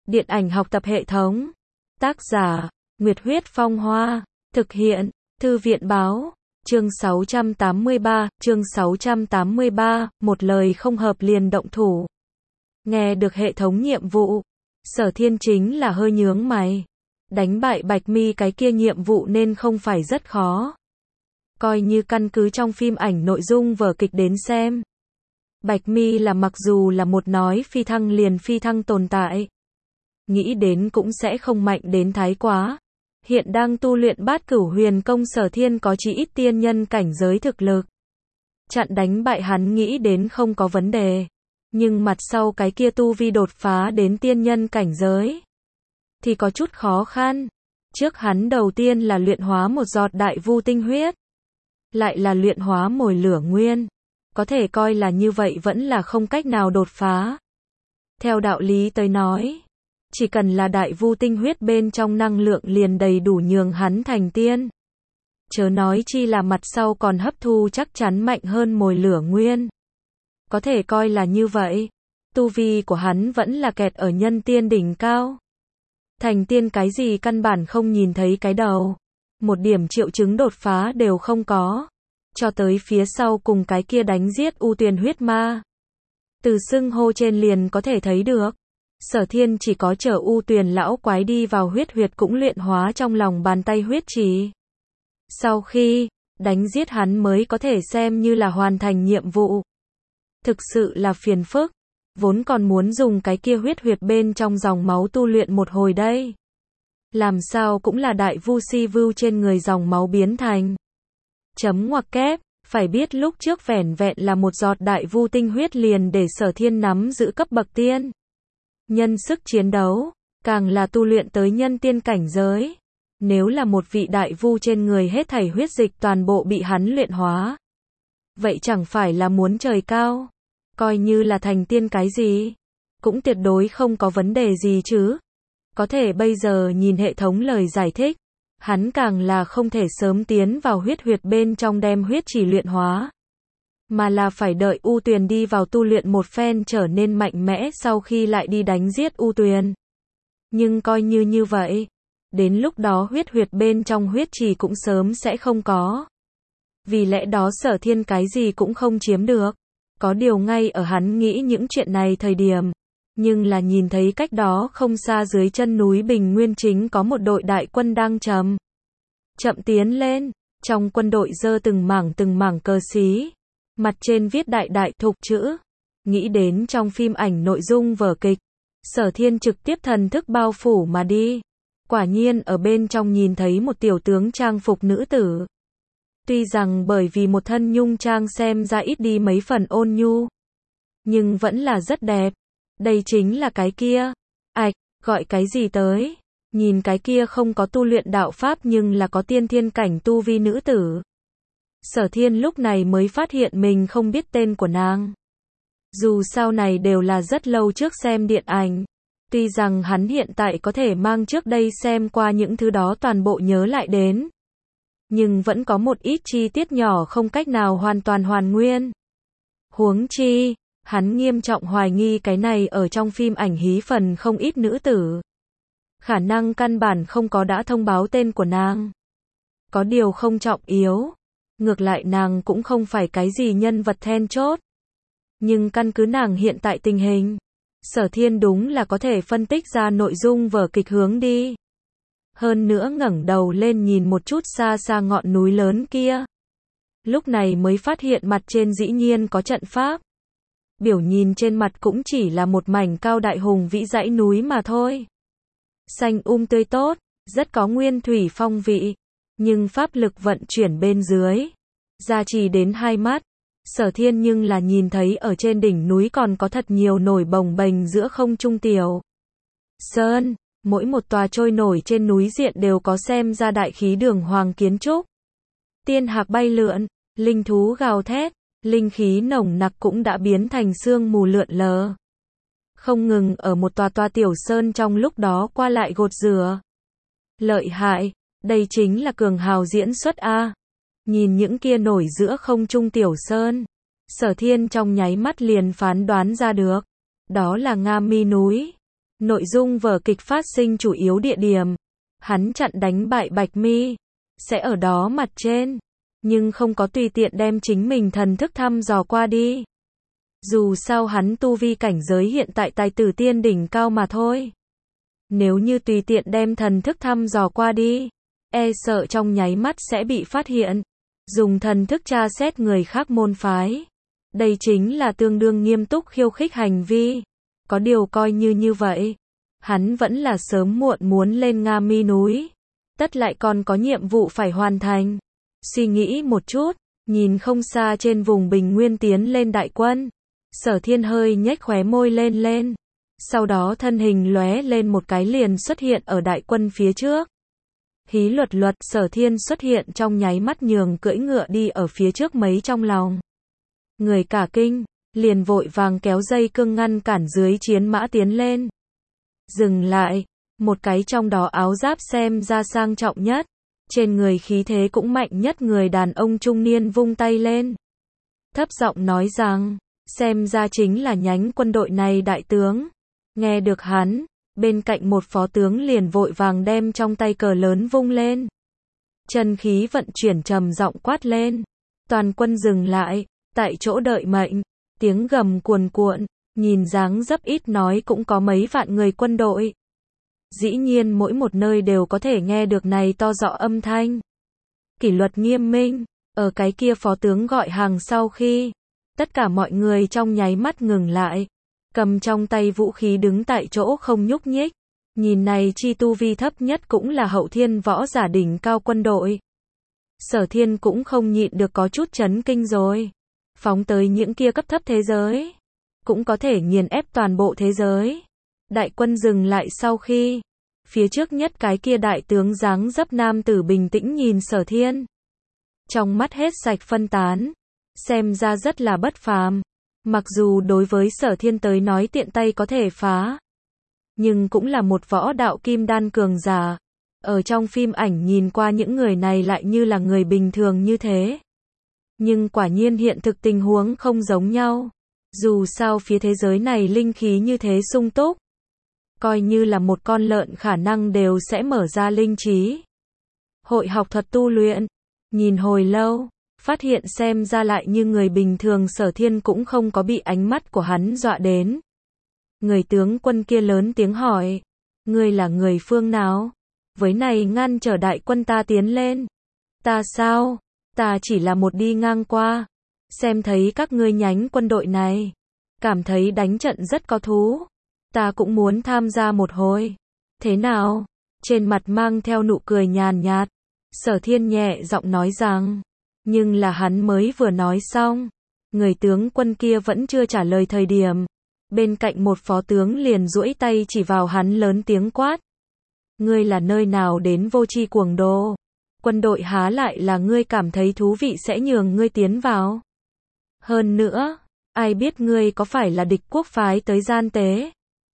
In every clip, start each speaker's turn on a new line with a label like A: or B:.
A: Điện ảnh học tập hệ thống. Tác giả, Nguyệt Huyết Phong Hoa. Thực hiện, Thư viện Báo. Chương 683, một lời không hợp liền động thủ. Nghe được hệ thống nhiệm vụ, Sở Thiên chính là hơi nhướng mày. Đánh bại Bạch Mi cái kia nhiệm vụ nên không phải rất khó. Coi như căn cứ trong phim ảnh nội dung vở kịch đến xem. Bạch Mi là mặc dù là một nói phi thăng liền phi thăng tồn tại. Nghĩ đến cũng sẽ không mạnh đến thái quá. Hiện đang tu luyện Bát Cửu Huyền Công, Sở Thiên có chí ít tiên nhân cảnh giới thực lực. Chặn đánh bại hắn nghĩ đến không có vấn đề. Nhưng mặt sau cái kia tu vi đột phá đến tiên nhân cảnh giới thì có chút khó khăn. Trước hắn đầu tiên là luyện hóa một giọt đại vu tinh huyết. Lại là luyện hóa mồi lửa nguyên. Có thể coi là như vậy vẫn là không cách nào đột phá. Theo đạo lý tới nói, chỉ cần là đại vu tinh huyết bên trong năng lượng liền đầy đủ nhường hắn thành tiên. Chớ nói chi là mặt sau còn hấp thu chắc chắn mạnh hơn mồi lửa nguyên. Có thể coi là như vậy. Tu vi của hắn vẫn là kẹt ở nhân tiên đỉnh cao. Thành tiên cái gì căn bản không nhìn thấy cái đầu. Một điểm triệu chứng đột phá đều không có. Cho tới phía sau cùng cái kia đánh giết U Tuyền huyết ma. Từ xưng hô trên liền có thể thấy được. Sở Thiên chỉ có chờ U Tuyền lão quái đi vào huyết huyệt cũng luyện hóa trong lòng bàn tay huyết trì. Sau khi đánh giết hắn mới có thể xem như là hoàn thành nhiệm vụ. Thực sự là phiền phức. Vốn còn muốn dùng cái kia huyết huyệt bên trong dòng máu tu luyện một hồi đây. Làm sao cũng là đại vu si vưu trên người dòng máu biến thành. Chấm ngoặc kép, phải biết lúc trước vẻn vẹn là một giọt đại vu tinh huyết liền để Sở Thiên nắm giữ cấp bậc tiên. Nhân sức chiến đấu, càng là tu luyện tới nhân tiên cảnh giới. Nếu là một vị đại vu trên người hết thảy huyết dịch toàn bộ bị hắn luyện hóa. Vậy chẳng phải là muốn trời cao. Coi như là thành tiên cái gì, cũng tuyệt đối không có vấn đề gì chứ. Có thể bây giờ nhìn hệ thống lời giải thích, hắn càng là không thể sớm tiến vào huyết huyệt bên trong đem huyết chỉ luyện hóa. Mà là phải đợi U Tuyền đi vào tu luyện một phen trở nên mạnh mẽ sau khi lại đi đánh giết U Tuyền. Nhưng coi như như vậy, đến lúc đó huyết huyệt bên trong huyết chỉ cũng sớm sẽ không có. Vì lẽ đó Sở Thiên cái gì cũng không chiếm được. Có điều ngay ở hắn nghĩ những chuyện này thời điểm, nhưng là nhìn thấy cách đó không xa dưới chân núi Bình Nguyên chính có một đội đại quân đang chậm tiến lên. Trong quân đội giơ từng mảng cờ xí, mặt trên viết đại đại thục chữ. Nghĩ đến trong phim ảnh nội dung vở kịch, Sở Thiên trực tiếp thần thức bao phủ mà đi. Quả nhiên ở bên trong nhìn thấy một tiểu tướng trang phục nữ tử. Tuy rằng bởi vì một thân nhung trang xem ra ít đi mấy phần ôn nhu, nhưng vẫn là rất đẹp. Đây chính là cái kia. Gọi cái gì tới? Nhìn cái kia không có tu luyện đạo pháp nhưng là có tiên thiên cảnh tu vi nữ tử. Sở Thiên lúc này mới phát hiện mình không biết tên của nàng. Dù sau này đều là rất lâu trước xem điện ảnh. Tuy rằng hắn hiện tại có thể mang trước đây xem qua những thứ đó toàn bộ nhớ lại đến. Nhưng vẫn có một ít chi tiết nhỏ không cách nào hoàn toàn hoàn nguyên. Huống chi, hắn nghiêm trọng hoài nghi cái này ở trong phim ảnh hí phần không ít nữ tử. Khả năng căn bản không có đã thông báo tên của nàng. Có điều không trọng yếu. Ngược lại nàng cũng không phải cái gì nhân vật then chốt. Nhưng căn cứ nàng hiện tại tình hình, Sở Thiên đúng là có thể phân tích ra nội dung vở kịch hướng đi. Hơn nữa ngẩng đầu lên nhìn một chút xa xa ngọn núi lớn kia. Lúc này mới phát hiện mặt trên dĩ nhiên có trận pháp. Biểu nhìn trên mặt cũng chỉ là một mảnh cao đại hùng vĩ dãy núi mà thôi. Xanh tươi tốt, rất có nguyên thủy phong vị. Nhưng pháp lực vận chuyển bên dưới, gia trì đến hai mắt. Sở Thiên nhưng là nhìn thấy ở trên đỉnh núi còn có thật nhiều nổi bồng bềnh giữa không trung tiểu sơn. Mỗi một tòa trôi nổi trên núi diện đều có xem ra đại khí đường hoàng kiến trúc. Tiên hạc bay lượn, linh thú gào thét, linh khí nồng nặc cũng đã biến thành sương mù lượn lờ. Không ngừng ở một tòa tiểu sơn trong lúc đó qua lại gột rửa. Lợi hại, đây chính là cường hào diễn xuất a. Nhìn những kia nổi giữa không trung tiểu sơn, Sở Thiên trong nháy mắt liền phán đoán ra được. Đó là Nga Mi núi. Nội dung vở kịch phát sinh chủ yếu địa điểm. Hắn chặn đánh bại Bạch Mi. Sẽ ở đó mặt trên. Nhưng không có tùy tiện đem chính mình thần thức thăm dò qua đi. Dù sao hắn tu vi cảnh giới hiện tại tài tử tiên đỉnh cao mà thôi. Nếu như tùy tiện đem thần thức thăm dò qua đi, e sợ trong nháy mắt sẽ bị phát hiện. Dùng thần thức tra xét người khác môn phái. Đây chính là tương đương nghiêm túc khiêu khích hành vi. Có điều coi như vậy. Hắn vẫn là sớm muộn muốn lên Nga Mi núi. Tất lại còn có nhiệm vụ phải hoàn thành. Suy nghĩ một chút, nhìn không xa trên vùng bình nguyên tiến lên đại quân. Sở Thiên hơi nhếch khóe môi lên. Sau đó thân hình lóe lên một cái liền xuất hiện ở đại quân phía trước. Hí luật Sở Thiên xuất hiện trong nháy mắt nhường cưỡi ngựa đi ở phía trước mấy trong lòng. Người cả kinh, liền vội vàng kéo dây cương ngăn cản dưới chiến mã tiến lên. Dừng lại, một cái trong đó áo giáp xem ra sang trọng nhất, trên người khí thế cũng mạnh nhất người đàn ông trung niên vung tay lên. Thấp giọng nói rằng, xem ra chính là nhánh quân đội này đại tướng. Nghe được hắn, bên cạnh một phó tướng liền vội vàng đem trong tay cờ lớn vung lên. Chân khí vận chuyển trầm giọng quát lên. Toàn quân dừng lại, tại chỗ đợi mệnh. Tiếng gầm cuồn cuộn, nhìn dáng dấp ít nói cũng có mấy vạn người quân đội. Dĩ nhiên mỗi một nơi đều có thể nghe được này to rõ âm thanh. Kỷ luật nghiêm minh, ở cái kia phó tướng gọi hàng sau khi, tất cả mọi người trong nháy mắt ngừng lại, cầm trong tay vũ khí đứng tại chỗ không nhúc nhích. Nhìn này chi tu vi thấp nhất cũng là hậu thiên võ giả đỉnh cao quân đội. Sở Thiên cũng không nhịn được có chút chấn kinh rồi. Phóng tới những kia cấp thấp thế giới, cũng có thể nghiền ép toàn bộ thế giới. Đại quân dừng lại sau khi, phía trước nhất cái kia đại tướng dáng dấp nam tử bình tĩnh nhìn Sở Thiên. Trong mắt hết sạch phân tán, xem ra rất là bất phàm. Mặc dù đối với Sở Thiên tới nói tiện tay có thể phá, nhưng cũng là một võ đạo kim đan cường giả. Ở trong phim ảnh nhìn qua những người này lại như là người bình thường như thế. Nhưng quả nhiên hiện thực tình huống không giống nhau. Dù sao phía thế giới này linh khí như thế sung túc. Coi như là một con lợn khả năng đều sẽ mở ra linh trí. Hội học thuật tu luyện. Nhìn hồi lâu, phát hiện xem ra lại như người bình thường. Sở Thiên cũng không có bị ánh mắt của hắn dọa đến. Người tướng quân kia lớn tiếng hỏi. Ngươi là người phương nào? Với này ngăn trở đại quân ta tiến lên. Ta sao? Ta chỉ là một đi ngang qua. Xem thấy các ngươi nhánh quân đội này. Cảm thấy đánh trận rất có thú. Ta cũng muốn tham gia một hồi. Thế nào? Trên mặt mang theo nụ cười nhàn nhạt. Sở Thiên nhẹ giọng nói rằng. Nhưng là hắn mới vừa nói xong. Người tướng quân kia vẫn chưa trả lời thời điểm. Bên cạnh một phó tướng liền duỗi tay chỉ vào hắn lớn tiếng quát. Ngươi là nơi nào đến vô tri cuồng đồ? Quân đội há lại là ngươi cảm thấy thú vị sẽ nhường ngươi tiến vào? Hơn nữa, ai biết ngươi có phải là địch quốc phái tới gian tế?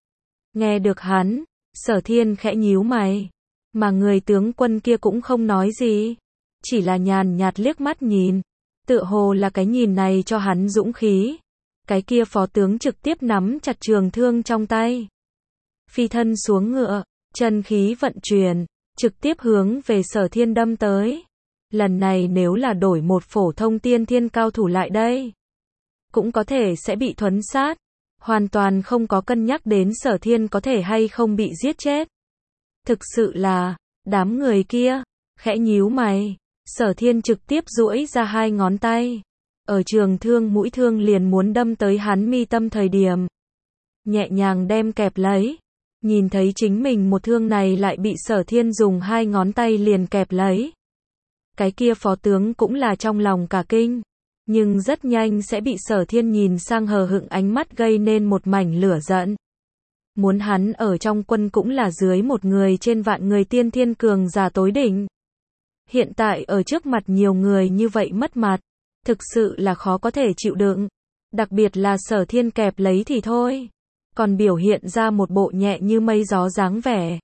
A: Nghe được hắn, Sở Thiên khẽ nhíu mày. Mà người tướng quân kia cũng không nói gì. Chỉ là nhàn nhạt liếc mắt nhìn. Tựa hồ là cái nhìn này cho hắn dũng khí. Cái kia phó tướng trực tiếp nắm chặt trường thương trong tay. Phi thân xuống ngựa, chân khí vận chuyển, trực tiếp hướng về Sở Thiên đâm tới. Lần này nếu là đổi một phổ thông tiên thiên cao thủ lại đây, cũng có thể sẽ bị thuấn sát. Hoàn toàn không có cân nhắc đến Sở Thiên có thể hay không bị giết chết. Thực sự là, đám người kia, khẽ nhíu mày. Sở Thiên trực tiếp duỗi ra hai ngón tay. Ở trường thương mũi thương liền muốn đâm tới hắn mi tâm thời điểm. Nhẹ nhàng đem kẹp lấy. Nhìn thấy chính mình một thương này lại bị Sở Thiên dùng hai ngón tay liền kẹp lấy. Cái kia phó tướng cũng là trong lòng cả kinh. Nhưng rất nhanh sẽ bị Sở Thiên nhìn sang hờ hững ánh mắt gây nên một mảnh lửa giận. Muốn hắn ở trong quân cũng là dưới một người trên vạn người tiên thiên cường giả tối đỉnh. Hiện tại ở trước mặt nhiều người như vậy mất mặt. Thực sự là khó có thể chịu đựng. Đặc biệt là Sở Thiên kẹp lấy thì thôi. Còn biểu hiện ra một bộ nhẹ như mây gió dáng vẻ.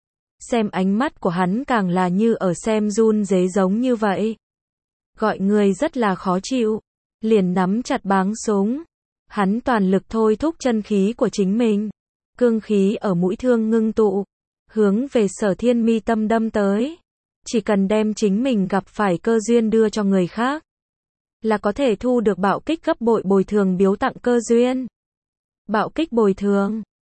A: Xem ánh mắt của hắn càng là như ở xem run rế giống như vậy. Gọi người rất là khó chịu. Liền nắm chặt báng súng. Hắn toàn lực thôi thúc chân khí của chính mình. Cương khí ở mũi thương ngưng tụ, hướng về Sở Thiên mi tâm đâm tới. Chỉ cần đem chính mình gặp phải cơ duyên đưa cho người khác, là có thể thu được bạo kích gấp bội bồi thường biếu tặng cơ duyên. Bạo kích bồi thường.